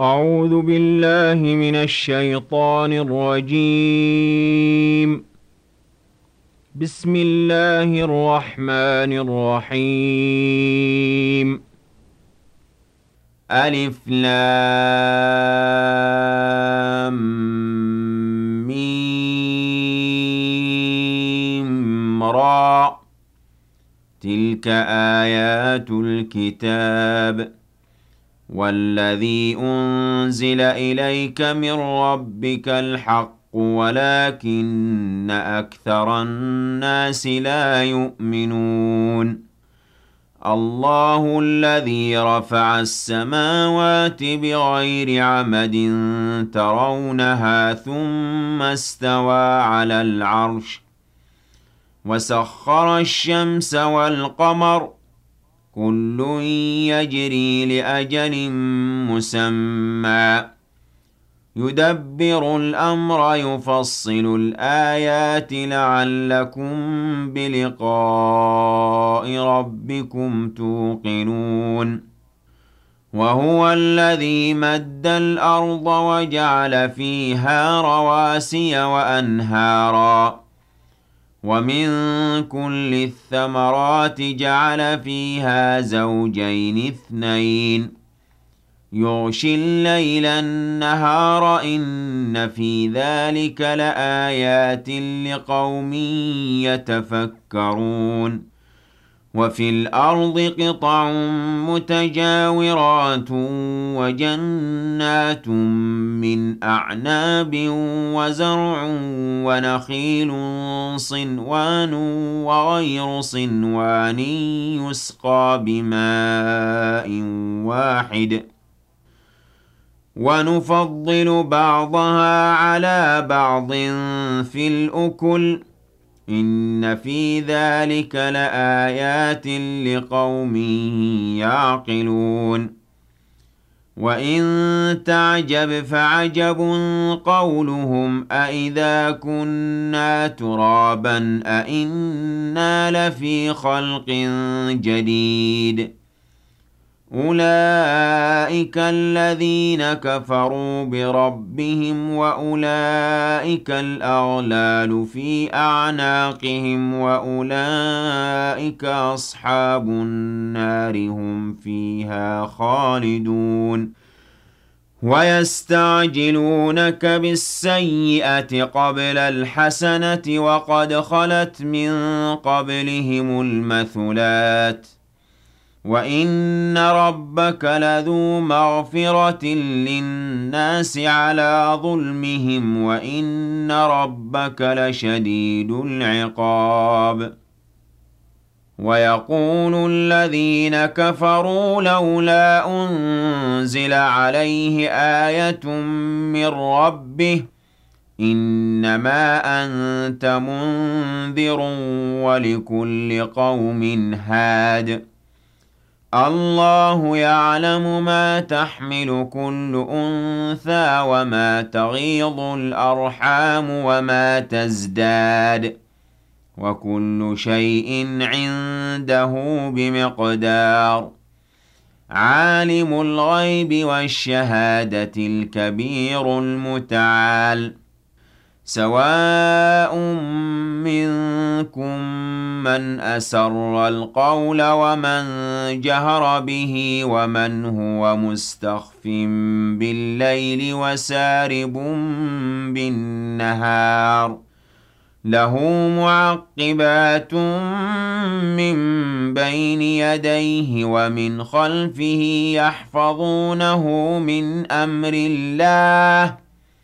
أعوذ بالله من الشيطان الرجيم. بسم الله الرحمن الرحيم. ألف لام ميم را. تلك آيات الكتاب والذي أنزل إليك من ربك الحق ولكن أكثر الناس لا يؤمنون. الله الذي رفع السماوات بغير عمد ترونها ثم استوى على العرش وسخر الشمس والقمر كل يجري لأجل مسمى يدبر الأمر يفصل الآيات لعلكم بلقاء ربكم توقنون. وهو الذي مد الأرض وجعل فيها رواسي وأنهارا ومن كل الثمرات جعل فيها زوجين اثنين يغشي الليل النهار إن في ذلك لآيات لقوم يتفكرون. وفي الأرض قطع متجاورات وجنات من أعناب وزرع ونخيل صنوان وغير صنوان يسقى بماء واحد ونفضل بعضها على بعض في الأكل إن في ذلك لآيات لقوم يعقلون. وإن تعجب فعجب قولهم أإذا كنا ترابا أإنا لفي خلق جديد أولئك الذين كفروا بربهم وأولئك الأغلال في أعناقهم وأولئك أصحاب النار هم فيها خالدون. ويستعجلونك بالسيئة قبل الحسنة وقد خلت من قبلهم المثلات وإن ربك لذو مغفرة للناس على ظلمهم وإن ربك لشديد العقاب. ويقول الذين كفروا لولا أنزل عليه آية من ربه إنما أنت منذر ولكل قوم هاد الله يعلم ما تحمل كل أنثى وما تغيض الأرحام وما تزداد وكل شيء عنده بمقدار. عالم الغيب والشهادة الكبير المتعال. سواء منكم من أسر القول ومن جهر به ومن هو مستخف بالليل وسارب بالنهار له معقبات من بين يديه ومن خلفه يحفظونه من أمر الله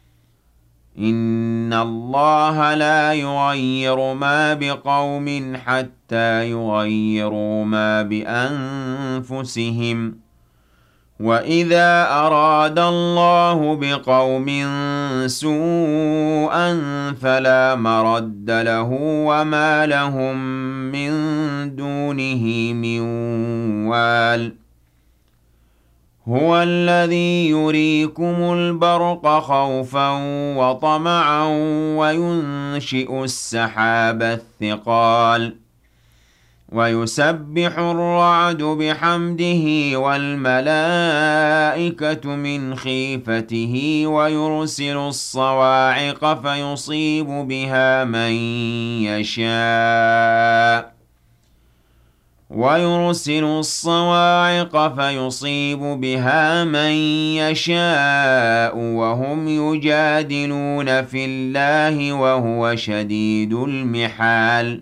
إن الله لا يغير ما بقوم حتى يغيروا ما بأنفسهم وإذا أراد الله بقوم سوءا فلا مرد له وما لهم من دونه من وال. هو الذي يريكم البرق خوفا وطمعا وينشئ السحاب الثقال ويسبح الرعد بحمده والملائكة من خيفته ويرسل الصواعق فيصيب بها من يشاء وهم يجادلون في الله وهو شديد المحال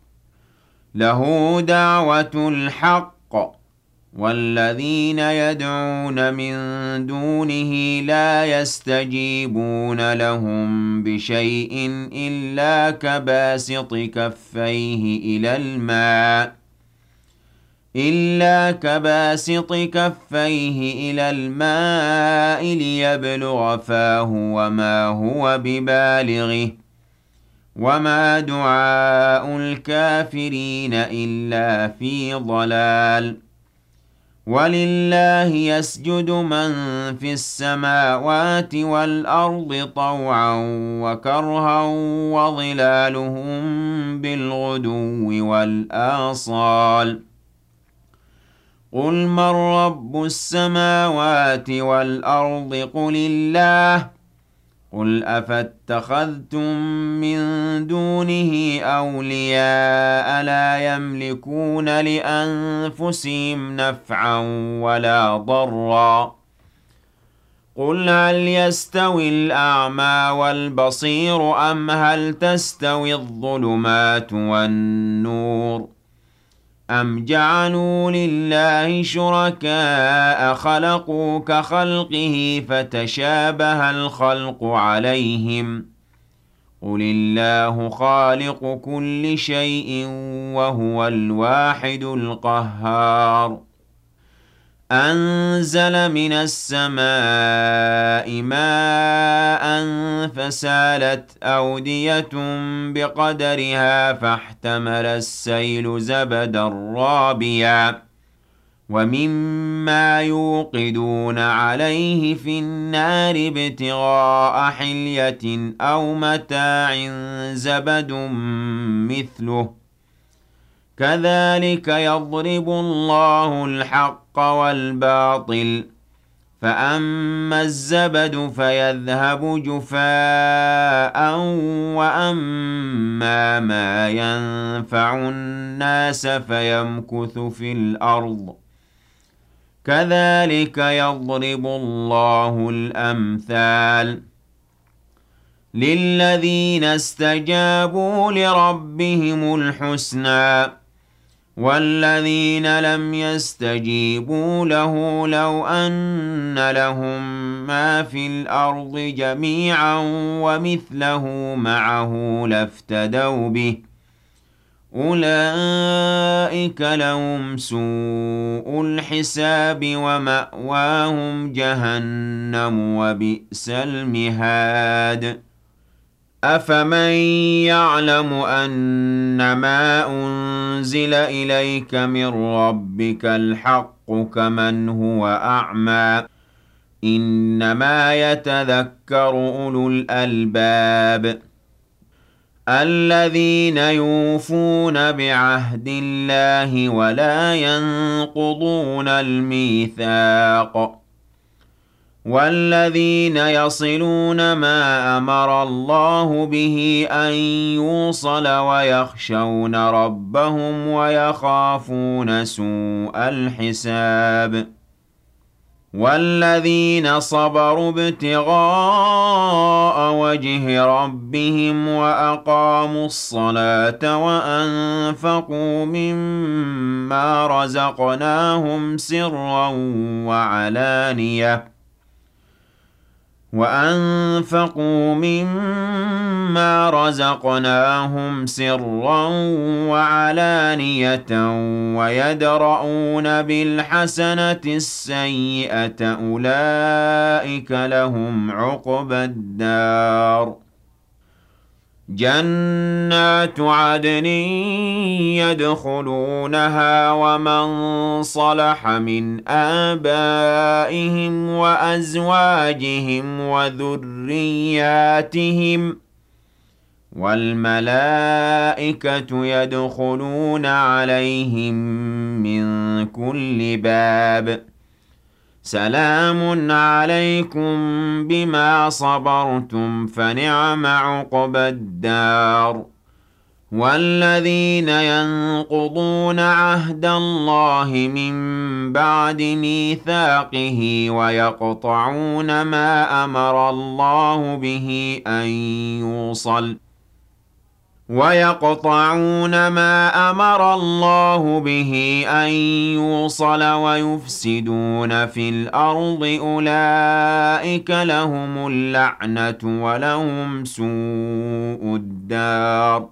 له دعوة الحق والذين يدعون من دونه لا يستجيبون لهم بشيء إلا كباسط كفيه إلى الماء ليبلغ فاه وما هو ببالغه وما دعاء الكافرين إلا في ضلال ولله يسجد من في السماوات والأرض طوعا وكرها وظلالهم بالغدو والآصال قل من رب السماوات والأرض قل الله قل أفاتخذتم من دونه أولياء لا يملكون لأنفسهم نفعا ولا ضرا قل هل يستوي الأعمى والبصير أم هل تستوي الظلمات والنور أم جعلوا لله شركاء خلقوا كخلقه فتشابه الخلق عليهم قل الله خالق كل شيء وهو الواحد القهار أنزل من السماء ماء فسالت أودية بقدرها فاحتمل السيل زبدا رابيا ومما يوقدون عليه في النار ابتغاء حلية أو متاع زبد مثله كذلك يضرب الله الحق والباطل فأما الزبد فيذهب جفاء وأما ما ينفع الناس فيمكث في الأرض كذلك يضرب الله الأمثال للذين استجابوا لربهم الحسنى والذين لم يستجيبوا له لو أن لهم ما في الأرض جميعا ومثله معه لافتدوا به أولئك لهم سوء الحساب ومأواهم جهنم وبئس المهاد أفمن يعلم أنما أنزل إليك من ربك الحق كمن هو أعمى إنما يتذكر أولو الألباب الذين يوفون بعهد الله ولا ينقضون الميثاق والذين يصلون ما أمر الله به أن يوصل ويخشون ربهم ويخافون سوء الحساب والذين صبروا ابتغاء وجه ربهم وأقاموا الصلاة وأنفقوا مما رزقناهم سرا وعلانية ويدرؤون بالحسنة السيئة أولئك لهم عقبى الدار جنات عدن يدخلونها ومن صلح من آبائهم وأزواجهم وذرياتهم وَالْمَلَائِكَةُ يَدْخُلُونَ عَلَيْهِم مِّن كُلِّ بَابٍ سَلَامٌ عَلَيْكُمْ بِمَا صَبَرْتُمْ فَنِعْمَ عُقْبَى الدَّارِ وَالَّذِينَ يَنقُضُونَ عَهْدَ اللَّهِ مِن بَعْدِ مِيثَاقِهِ وَيَقْطَعُونَ مَا أَمَرَ اللَّهُ بِهِ أَن يُوصَلَ وَيُفْسِدُونَ فِي الْأَرْضِ أُولَٰئِكَ لَهُمُ اللَّعْنَةُ وَلَهُمْ سُوءُ الدَّارِ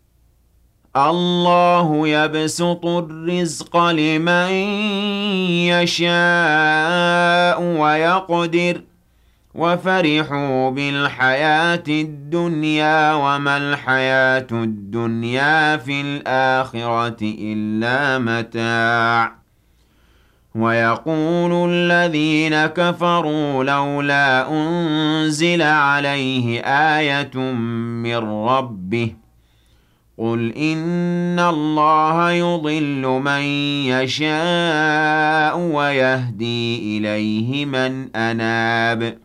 اللَّهُ يَبْسُطُ الرِّزْقَ لِمَن يَشَاءُ وَيَقْدِرُ وَفَرِحُوا بِالْحَيَاةِ الدُّنْيَا وَمَا الْحَيَاةُ الدُّنْيَا فِي الْآخِرَةِ إِلَّا مَتَاعٌ وَيَقُولُ الَّذِينَ كَفَرُوا لَوْلَا أُنزِلَ عَلَيْهِ آيَةٌ مِّن رَّبِّهِ قُلْ إِنَّ اللَّهَ يُضِلُّ مَن يَشَاءُ وَيَهْدِي إِلَيْهِ مَنْ أَنَابَ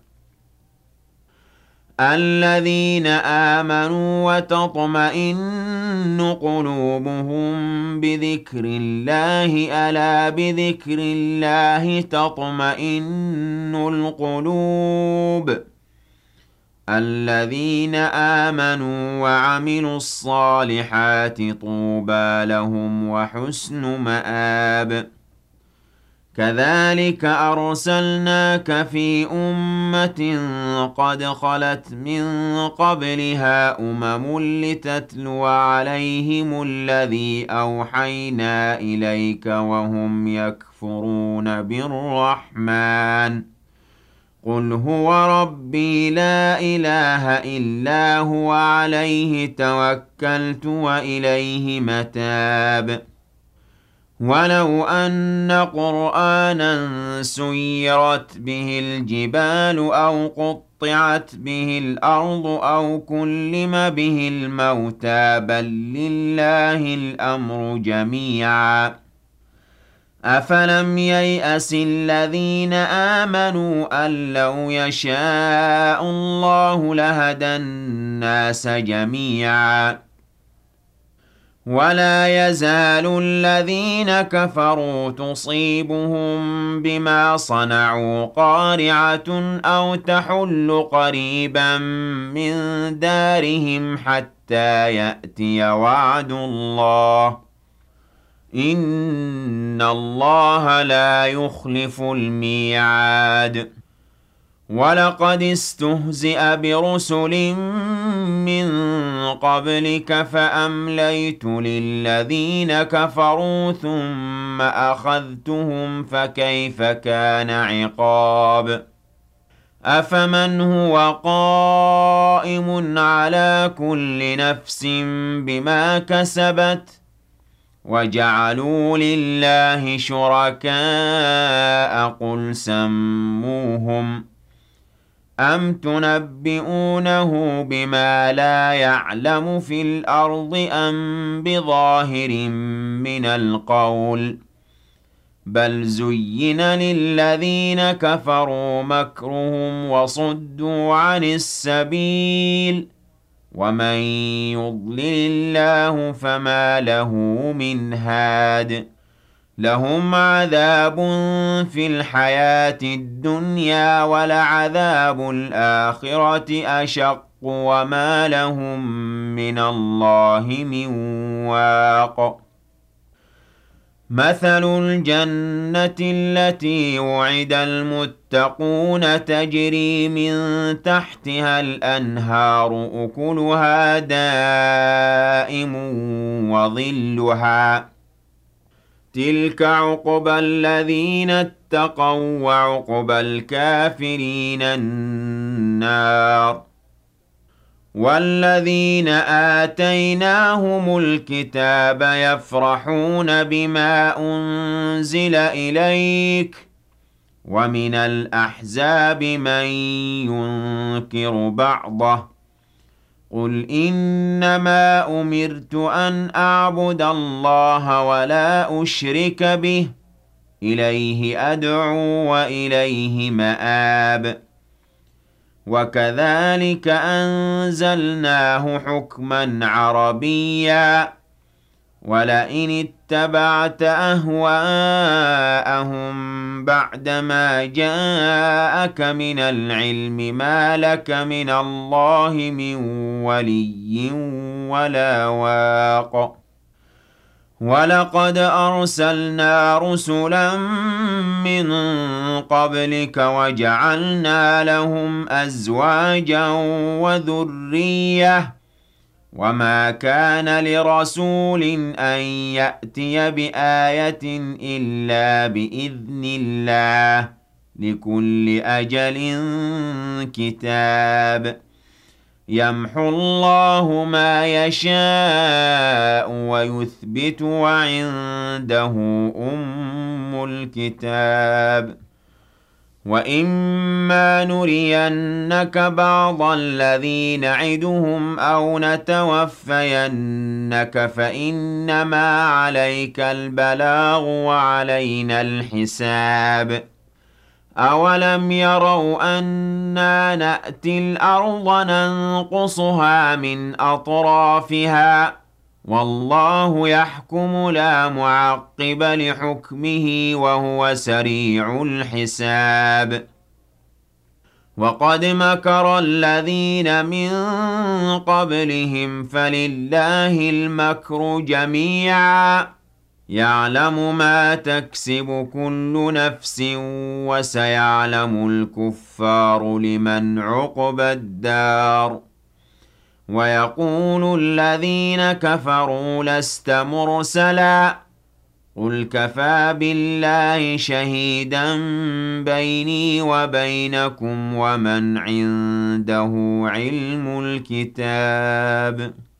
الَّذِينَ آمَنُوا وَتَطْمَئِنُّ قُلُوبُهُم بِذِكْرِ اللَّهِ أَلَا بِذِكْرِ اللَّهِ تَطْمَئِنُّ الْقُلُوبُ الَّذِينَ آمَنُوا وَعَمِلُوا الصَّالِحَاتِ طُوبَىٰ لَهُمْ وَحُسْنُ مَآبٍ كَذَٰلِكَ أَرْسَلْنَاكَ فِي أُمَّةٍ قَدْ خَلَتْ مِن قَبْلِهَا لِتَتْلُوَ عَلَيْهِمُ الَّذِي أَوْحَيْنَا إِلَيْكَ وَهُمْ يَكْفُرُونَ بِالرَّحْمَٰنِ قُلْ هُوَ رَبِّي لَا إِلَٰهَ إِلَّا هُوَ عَلَيْهِ تَوَكَّلْتُ وَإِلَيْهِ مَتَابِ وَلَوْ أَنَّ قُرْآنًا سُيِّرَتْ بِهِ الْجِبَالُ أَوْ قُطِّعَتْ بِهِ الْأَرْضُ أَوْ كُلِّمَ بِهِ الْمَوْتَىٰ بَل لِّلَّهِ الْأَمْرُ جَمِيعًا أَفَلَمْ يَيْأَسِ الَّذِينَ آمَنُوا أَن لَّوْ يَشَاءُ اللَّهُ لَهَدَى النَّاسَ جَمِيعًا وَلَا يَزَالُ الَّذِينَ كَفَرُوا تُصِيبُهُم بِمَا صَنَعُوا قَارِعَةٌ أَوْ تَحُلُّ قَرِيبًا مِّن دَارِهِمْ حَتَّىٰ يَأْتِيَ وَعْدُ اللَّهِ ۚ إِنَّ اللَّهَ لَا يُخْلِفُ الْمِيعَادَ وَلَقَدِ اسْتُهْزِئَ بِرُسُلٍ مِّن قَبْلِكَ فَأَمْلَيْتُ لِلَّذِينَ كَفَرُوا ثُمَّ أَخَذْتُهُمْ فَكَيْفَ كَانَ عِقَابِ أَفَمَنْ هُوَ قَائِمٌ عَلَىٰ كُلِّ نَفْسٍ بِمَا كَسَبَتْ وَجَعَلُوا لِلَّهِ شُرَكَاءَ قُلْ سَمُّوهُمْ أَمْ تُنَبِّئُونَهُ بِمَا لَا يَعْلَمُ فِي الْأَرْضِ أَم بِظَاهِرٍ مِّنَ الْقَوْلِ ۗ بَلْ زُيِّنَ لِلَّذِينَ كَفَرُوا مَكْرُهُمْ وَصُدُّوا عَنِ السَّبِيلِ ۗ وَمَن يُضْلِلِ اللَّهُ فَمَا لَهُ مِنْ هَادٍ لَهُمْ عَذَابٌ فِي الْحَيَاةِ الدُّنْيَا وَلَعَذَابُ الْآخِرَةِ أَشَقُّ وَمَا لَهُم مِّنَ اللَّهِ مِن وَاقٍ مَثَلُ الْجَنَّةِ الَّتِي وُعِدَ الْمُتَّقُونَ تَجْرِي مِن تَحْتِهَا الْأَنْهَارُ أُكُلُهَا دَائِمٌ وَظِلُّهَا ۚ تِلْكَ عُقْبَى الَّذِينَ اتَّقَوا ۖ وَّعُقْبَى الْكَافِرِينَ النَّارُ وَالَّذِينَ آتَيْنَاهُمُ الْكِتَابَ يَفْرَحُونَ بِمَا أُنزِلَ إِلَيْكَ ۖ وَمِنَ الْأَحْزَابِ مَن يُنكِرُ بَعْضَهُ ۚ قُلْ إِنَّمَا أُمِرْتُ أَنْ أَعْبُدَ اللَّهَ وَلَا أُشْرِكَ بِهِ إِلَيْهِ أَدْعُو وَإِلَيْهِ مَآبِ وَكَذَلِكَ أَنزَلْنَاهُ حُكْمًا عَرَبِيًّا وَلَئِنِ اتَّبَعْتَ أَهْوَاءَهُم بَعْدَمَا جَاءَكَ مِنَ الْعِلْمِ مَا لَكَ مِنَ اللَّهِ مِن وَلِيٍّ وَلَا وَاقٍ وَلَقَدْ أَرْسَلْنَا رُسُلًا مِّن قَبْلِكَ وَجَعَلْنَا لَهُمْ أَزْوَاجًا وَذُرِّيَّةً وَمَا كَانَ لِرَسُولٍ أَن يَأْتِيَ بِآيَةٍ إِلَّا بِإِذْنِ اللَّهِ ۗ لِكُلِّ أَجَلٍ كِتَابٌ يَمْحُو اللَّهُ مَا يَشَاءُ وَيُثْبِتُ وَعِندَهُ أُمُّ الْكِتَابِ وَإِمَّا نُرِيَنَّكَ بَعْضَ الَّذِي نَعِدُهُمْ أَوْ نَتَوَفَّيَنَّكَ فَإِنَّمَا عَلَيْكَ الْبَلَاغُ وَعَلَيْنَا الْحِسَابُ أَوَلَمْ يَرَوْا أَنَّا نَأْتِي الْأَرْضَ نَنقُصُهَا مِنْ أَطْرَافِهَا ۚ وَاللَّهُ يَحْكُمُ لَا مُعَقِّبَ لِحُكْمِهِ وَهُوَ سَرِيعُ الْحِسَابِ وَقَدْ مَكَرَ الَّذِينَ مِن قَبْلِهِمْ فَلِلَّهِ الْمَكْرُ جَمِيعًا يَعْلَمُ مَا تَكْسِبُ كُلُّ نَفْسٍ وَسَيَعْلَمُ الْكُفَّارُ لِمَنْ عُقْبَى الدَّارِ وَيَقُولُ الَّذِينَ كَفَرُوا لَسْتَ مُرْسَلًا قُلْ كَفَىٰ بِاللَّهِ شَهِيدًا بَيْنِي وَبَيْنَكُمْ وَمَنْ عِندَهُ عِلْمُ الْكِتَابِ